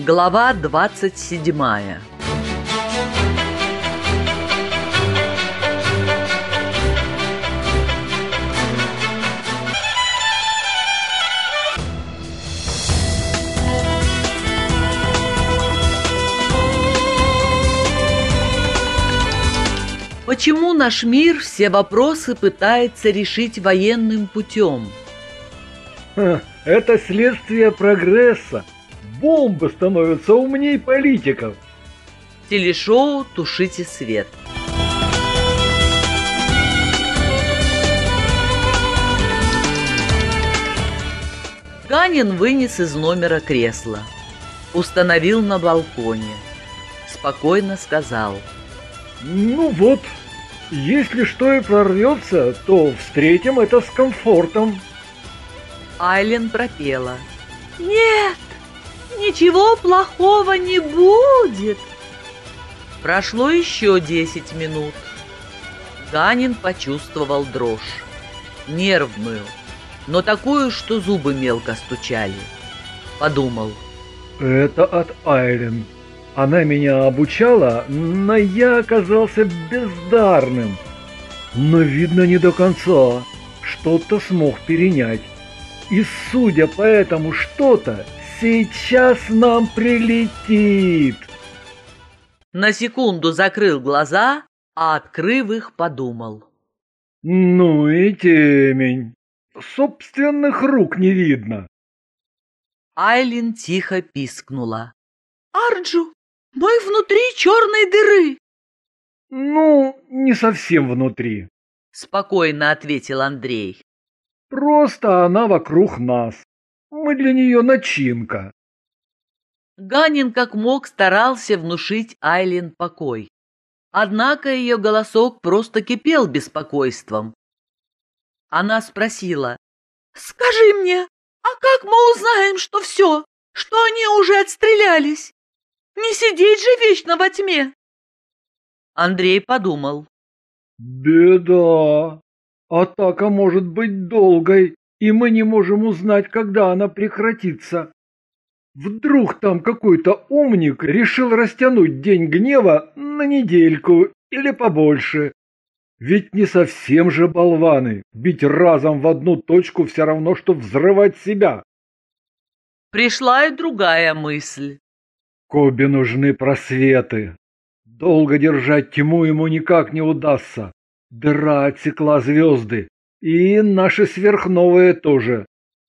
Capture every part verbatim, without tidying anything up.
Глава двадцать седьмая. Почему наш мир все вопросы пытается решить военным путем? Это следствие прогресса. Бомбы становятся умней политиков. Телешоу «Тушите свет». Ганин вынес из номера кресло, установил на балконе, спокойно сказал: «Ну вот, если что и прорвется, то встретим это с комфортом». Айлен пропела: «Нет, ничего плохого не будет». Прошло еще десять минут. Ганин почувствовал дрожь, нервную, но такую, что зубы мелко стучали. Подумал: это от Айлен. Она меня обучала, но я оказался бездарным. Но видно не до конца. Что-то смог перенять. И судя по этому что-то, сейчас нам прилетит. На секунду закрыл глаза, а, открыв их, подумал: ну и темень. Собственных рук не видно. Айлин тихо пискнула: «Арджу, мы внутри черной дыры». Ну, не совсем внутри, спокойно ответил Андрей. Просто она вокруг нас. Мы для нее начинка. Ганин как мог старался внушить Айлин покой. Однако ее голосок просто кипел беспокойством. Она спросила: «Скажи мне, а как мы узнаем, что все, что они уже отстрелялись? Не сидеть же вечно во тьме». Андрей подумал: беда. Атака может быть долгой, и мы не можем узнать, когда она прекратится. Вдруг там какой-то умник решил растянуть день гнева на недельку или побольше. Ведь не совсем же болваны. Бить разом в одну точку все равно, что взрывать себя. Пришла и другая мысль. Кобе нужны просветы. Долго держать тьму ему никак не удастся. Дыра отсекла звезды. И наши сверхновые тоже.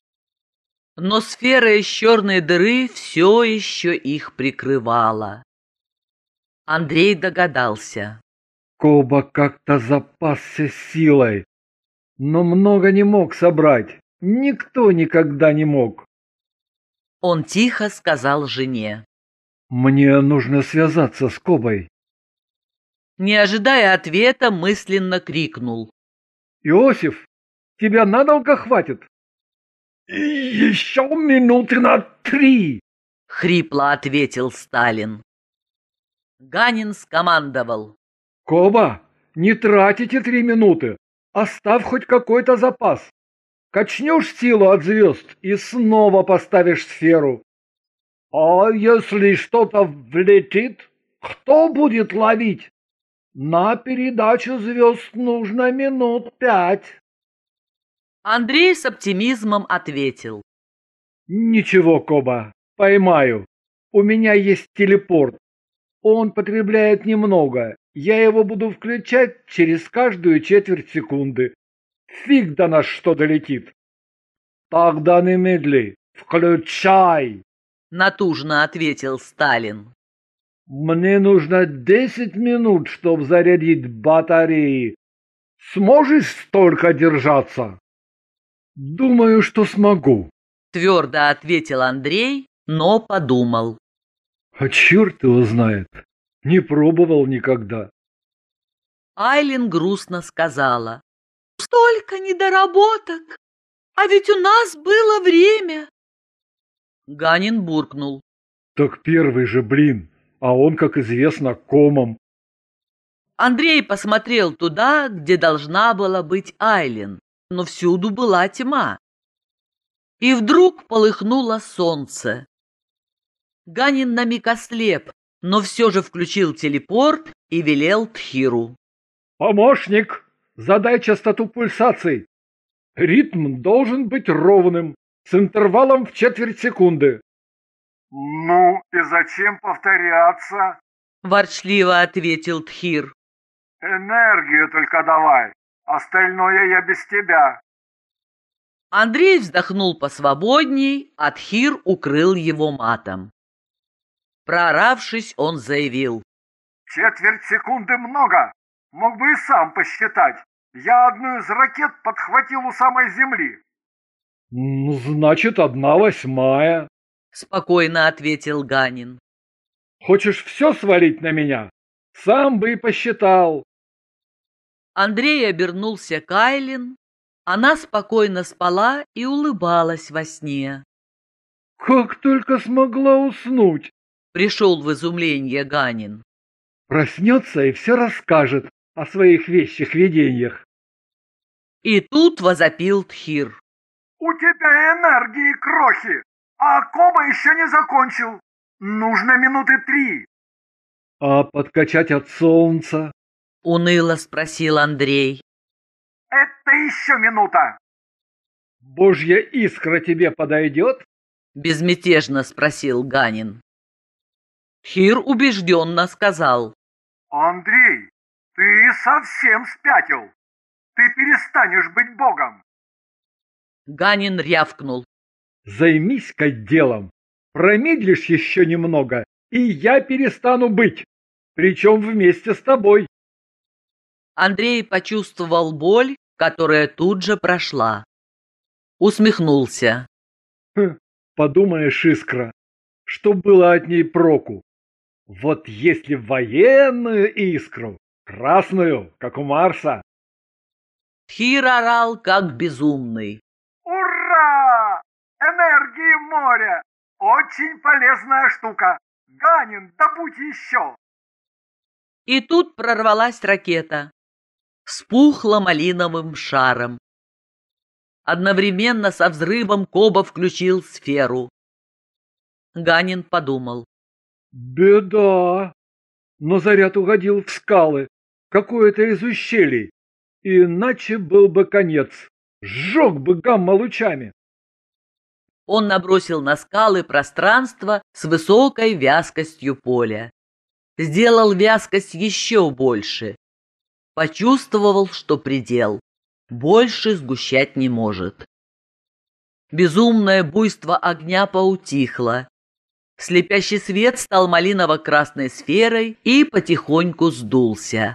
Но сфера из черной дыры все еще их прикрывала. Андрей догадался. Коба как-то запасся силой, но много не мог собрать. Никто никогда не мог. Он тихо сказал жене: мне нужно связаться с Кобой. Не ожидая ответа, мысленно крикнул: Иосиф, тебя надолго хватит? Еще минуты на три, хрипло ответил Сталин. Ганин скомандовал: Коба, не тратите три минуты, оставь хоть какой-то запас. Качнешь силу от звезд и снова поставишь сферу. А если что-то влетит, кто будет ловить? На передачу звезд нужно минут пять. Андрей с оптимизмом ответил: ничего, Коба, поймаю. У меня есть телепорт. Он потребляет немного. Я его буду включать через каждую четверть секунды. Фиг до нас что долетит. Тогда не медли. Включай. Натужно ответил Сталин. Мне нужно десять минут, чтобы зарядить батареи. Сможешь столько держаться? Думаю, что смогу. Твердо ответил Андрей, но подумал: а черт его знает. Не пробовал никогда. Айлин грустно сказала: столько недоработок, а ведь у нас было время. Ганин буркнул: так первый же, блин, а он, как известно, комом. Андрей посмотрел туда, где должна была быть Айлин, но всюду была тьма. И вдруг полыхнуло солнце. Ганин на миг ослеп, но все же включил телепорт и велел Тхиру. «Помощник, задай частоту пульсаций. Ритм должен быть ровным, с интервалом в четверть секунды». «Ну и зачем повторяться?» — ворчливо ответил Тхир. «Энергию только давай, остальное я без тебя». Андрей вздохнул посвободней, а Тхир укрыл его матом. Прооравшись, он заявил. «Четверть секунды много. Мог бы и сам посчитать. Я одну из ракет подхватил у самой земли». «Ну, значит, одна восьмая», — спокойно ответил Ганин. «Хочешь все свалить на меня? Сам бы и посчитал». Андрей обернулся к Айлин. Она спокойно спала и улыбалась во сне. «Как только смогла уснуть!» — пришел в изумление Ганин. «Проснется и все расскажет о своих вещих видениях». И тут возопил Тхир. «У тебя энергии крохи, а Коба еще не закончил. Нужно минуты три». «А подкачать от солнца?» — уныло спросил Андрей. «Это еще минута». «Божья искра тебе подойдет?» — безмятежно спросил Ганин. Тхир убежденно сказал. «Андрей, ты совсем спятил. Ты перестанешь быть богом». Ганин рявкнул. «Займись-ка делом. Промедлишь еще немного, и я перестану быть, причем вместе с тобой». Андрей почувствовал боль, которая тут же прошла. Усмехнулся. Хм, подумаешь, искра, что было от ней проку? Вот если военную искру, красную, как у Марса. Тхир орал, как безумный. «Ура! Энергии моря! Очень полезная штука! Ганин, добудь еще!» И тут прорвалась ракета. Вспухла малиновым шаром. Одновременно со взрывом Коба включил сферу. Ганин подумал. «Беда! Но заряд угодил в скалы, какое-то из ущелий, иначе был бы конец, сжег бы гамма-лучами». Он набросил на скалы пространство с высокой вязкостью поля. Сделал вязкость еще больше. Почувствовал, что предел. Больше сгущать не может. Безумное буйство огня поутихло. Слепящий свет стал малиново-красной сферой и потихоньку сдулся.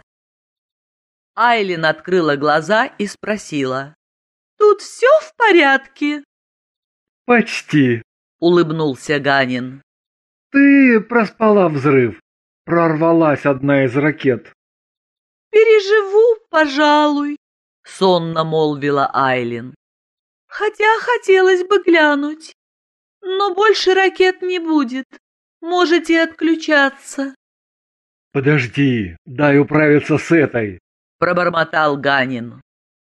Айлин открыла глаза и спросила. «Тут все в порядке?» «Почти», — улыбнулся Ганин. «Ты проспала взрыв. Прорвалась одна из ракет». «Переживу, пожалуй», — сонно молвила Айлин. «Хотя хотелось бы глянуть. Но больше ракет не будет. Можете отключаться». «Подожди, дай управиться с этой», — пробормотал Ганин.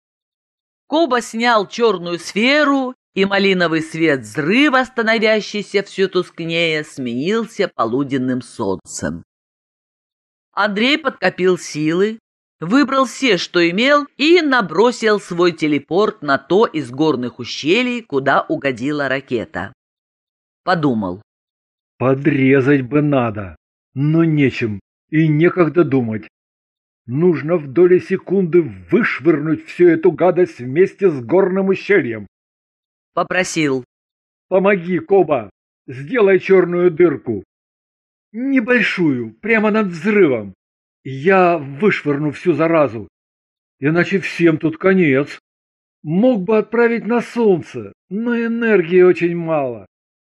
Коба снял черную сферу, и малиновый свет взрыва, становящийся все тускнее, сменился полуденным солнцем. Андрей подкопил силы, выбрал все, что имел, и набросил свой телепорт на то из горных ущелий, куда угодила ракета. Подумал. «Подрезать бы надо, но нечем и некогда думать. Нужно в доли секунды вышвырнуть всю эту гадость вместе с горным ущельем». Попросил. «Помоги, Коба, сделай черную дырку. Небольшую, прямо над взрывом. Я вышвырну всю заразу, иначе всем тут конец. Мог бы отправить на солнце, но энергии очень мало».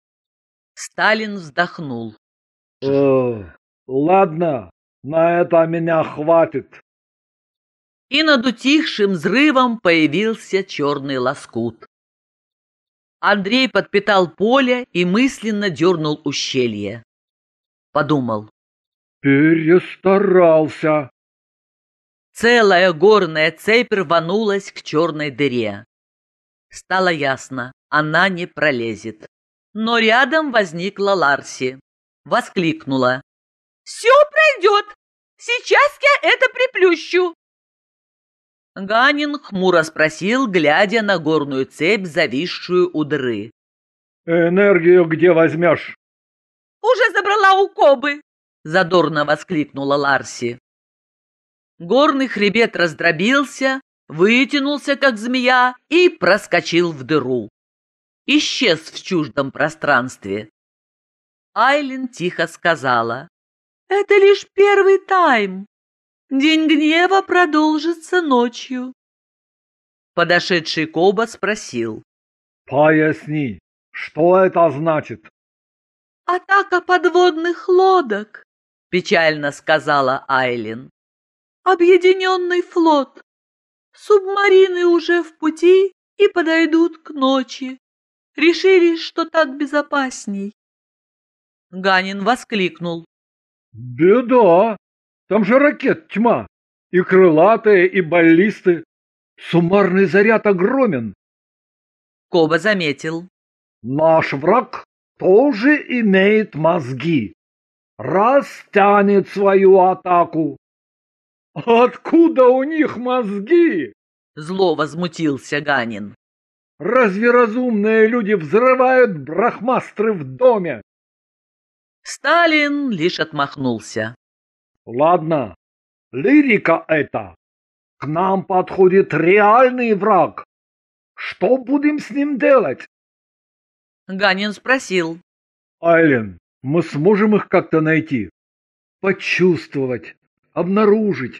Сталин вздохнул. «О, ладно, на это меня хватит». И над утихшим взрывом появился черный лоскут. Андрей подпитал поле и мысленно дернул ущелье. Подумал. «Перестарался». Целая горная цепь рванулась к черной дыре. Стало ясно, она не пролезет. Но рядом возникла Ларси. воскликнула. «Все пройдет! Сейчас я это приплющу!» Ганин хмуро спросил, глядя на горную цепь, зависшую у дыры. «Энергию где возьмешь?» «Уже забрала у Кобы!» — задорно воскликнула Ларси. Горный хребет раздробился, вытянулся, как змея, и проскочил в дыру. Исчез в чуждом пространстве. Айлин тихо сказала: «Это лишь первый тайм. День гнева продолжится ночью». Подошедший Коба спросил: «Поясни, что это значит?» «Атака подводных лодок», — печально сказала Айлин. «Объединенный флот. Субмарины уже в пути и подойдут к ночи. Решили, что так безопасней». Ганин воскликнул: «Беда! Там же ракет тьма, и крылатые, и баллисты. Суммарный заряд огромен». Коба заметил: «Наш враг тоже имеет мозги. Растянет свою атаку». «Откуда у них мозги?» — зло возмутился Ганин. «Разве разумные люди взрывают брахмастры в доме?» Сталин лишь отмахнулся. «Ладно, лирика это. К нам подходит реальный враг. Что будем с ним делать?» Ганин спросил: «Айлин, мы сможем их как-то найти? Почувствовать, обнаружить?»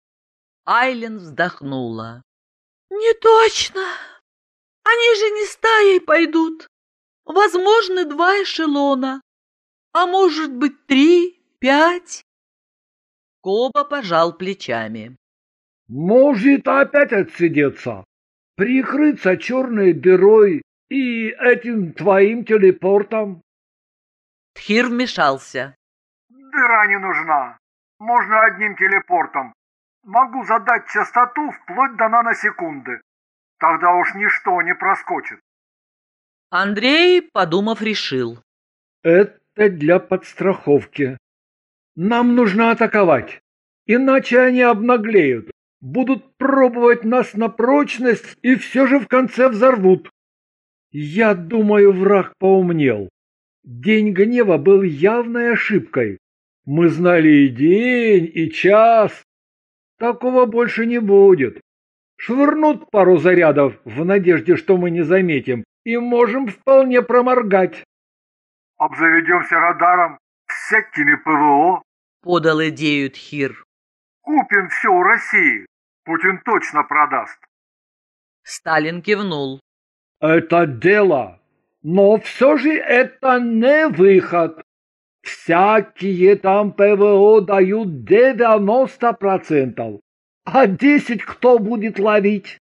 Айлин вздохнула. «Не точно. Они же не стаей пойдут. Возможно, два эшелона. А может быть, три, пять?» Коба пожал плечами. «Может опять отсидеться, прикрыться черной дырой и этим твоим телепортом?» Тхир вмешался. Дыра не нужна. Можно одним телепортом. Могу задать частоту вплоть до наносекунды. Тогда уж ничто не проскочит. Андрей, подумав, решил: «Это для подстраховки. Нам нужно атаковать, иначе они обнаглеют, будут пробовать нас на прочность и все же в конце взорвут. Я думаю, враг поумнел. День гнева был явной ошибкой. Мы знали и день, и час. Такого больше не будет. Швырнут пару зарядов в надежде, что мы не заметим, и можем вполне проморгать». Обзаведемся радаром, всякими ПВО. подал идею Тхир. Купим все у России. Путин точно продаст. Сталин кивнул. «Это дело, но все же это не выход. Всякие там ПВО дают девяносто процентов, а десять кто будет ловить?»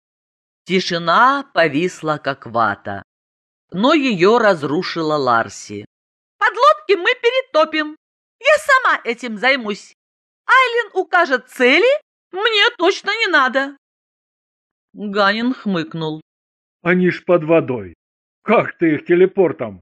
Тишина повисла, как вата. Но ее разрушила Ларси. «Подлодки мы перетопим. Я сама этим займусь. Айлин укажет цели, мне точно не надо». Ганин хмыкнул. «Они ж под водой. Как ты их телепортом?»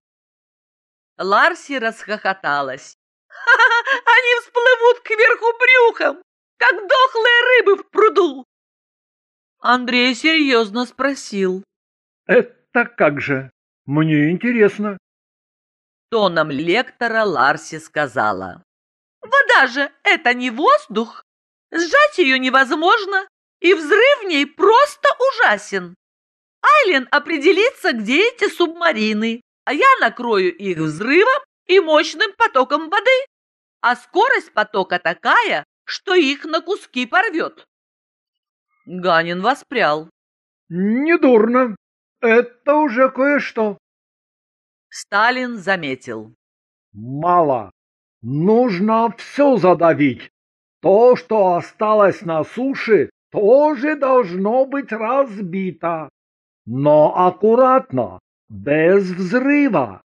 Ларси расхохоталась. «Ха-ха, они всплывут кверху брюхом, как дохлые рыбы в пруду». Андрей серьезно спросил: «Это как же? Мне интересно». Тоном лектора Ларси сказала: «Вода же это не воздух. Сжать ее невозможно, и взрыв в ней просто ужасен. Айлин определится, где эти субмарины, а я накрою их взрывом и мощным потоком воды, а скорость потока такая, что их на куски порвет». Ганин воспрял. «Недурно. Это уже кое-что». Сталин заметил: «Мало. Нужно все задавить. То, что осталось на суше, тоже должно быть разбито. Но аккуратно, без взрыва».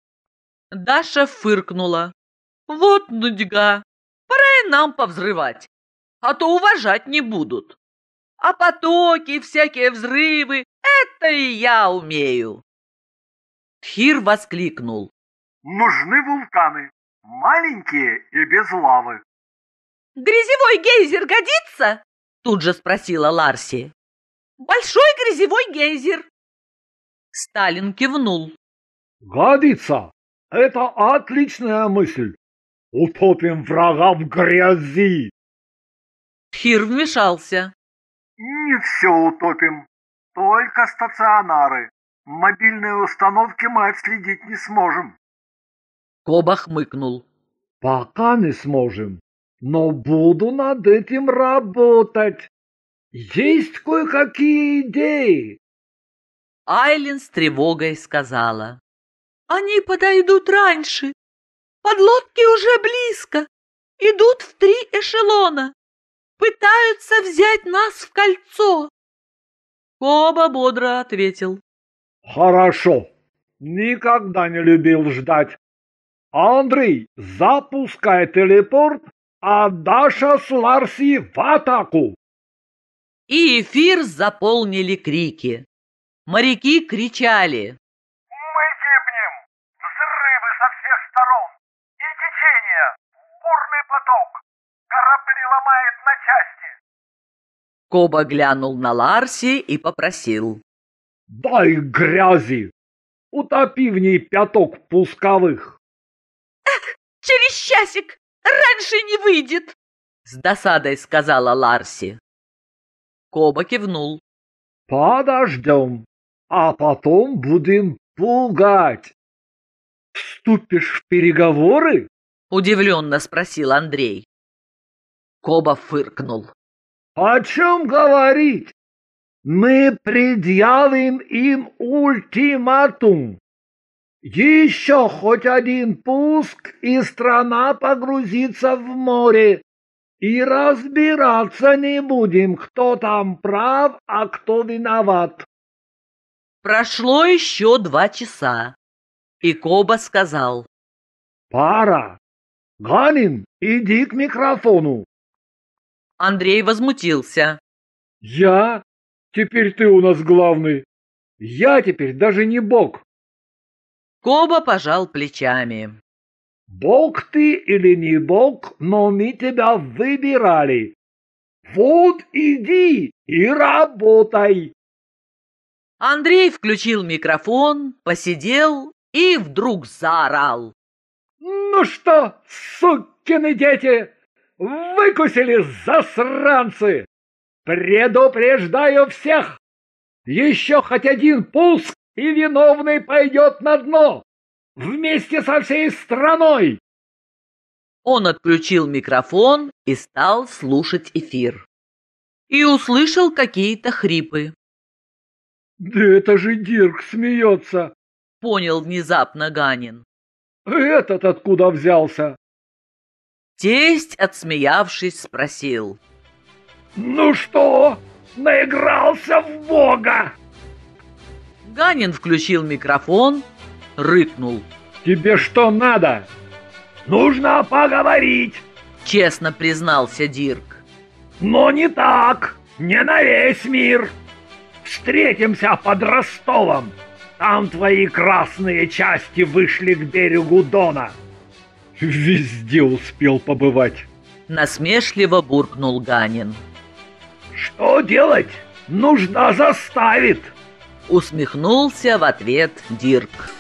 Даша фыркнула. «Вот нудьга. Пора и нам повзрывать, а то уважать не будут. А потоки, всякие взрывы — это и я умею». Тхир воскликнул: Нужны вулканы. маленькие и без лавы. «Грязевой гейзер годится?» — тут же спросила Ларси. «Большой грязевой гейзер». Сталин кивнул. Годится. Это отличная мысль. Утопим врага в грязи. Тхир вмешался. Не все утопим, только стационары. Мобильные установки мы отследить не сможем. Коба хмыкнул. Пока не сможем, но буду над этим работать. Есть кое-какие идеи. Айлин с тревогой сказала. Они подойдут раньше. Подлодки уже близко. Идут в три эшелона. Пытаются взять нас в кольцо. Коба бодро ответил. Хорошо. Никогда не любил ждать. Андрей, запускай телепорт, а Даша с Ларси в атаку. И эфир заполнили крики. Моряки кричали. Мы гибнем! Взрывы со всех сторон! И течение! Бурный поток! Корабли ломает на части! Коба глянул на Ларси и попросил. Дай грязи! Утопи в ней пяток пусковых. Через часик! Раньше не выйдет! С досадой сказала Ларси. Коба кивнул. Подождем, а потом будем пугать. Вступишь в переговоры? Удивленно спросил Андрей. Коба фыркнул. О чем говорить? Мы предъявим им ультиматум. Еще хоть один пуск, и страна погрузится в море. И разбираться не будем, кто там прав, а кто виноват. Прошло еще два часа, и Коба сказал. Пора. Ганин, иди к микрофону. Андрей возмутился. Я? Теперь ты у нас главный. Я теперь даже не бог. Коба пожал плечами. Бог ты или не бог, но мы тебя выбирали. Вот иди и работай. Андрей включил микрофон, посидел и вдруг заорал. Ну что, сукины дети, выкусили засранцы. Предупреждаю всех. Еще хоть один пуск, и виновный пойдет на дно. Вместе со всей страной. Он отключил микрофон и стал слушать эфир. И услышал какие-то хрипы. Да это же Дирк смеется. Понял внезапно Ганин. Этот откуда взялся? Тесть, отсмеявшись, спросил. Ну что, наигрался в бога? Ганин включил микрофон, рыкнул. Тебе что надо? Нужно поговорить, честно признался Дирк. Но не так, не на весь мир. Встретимся под Ростовом. Там твои красные части вышли к берегу Дона. Везде успел побывать. Насмешливо буркнул Ганин. Что делать? Нужда заставит. Усмехнулся в ответ Дирк.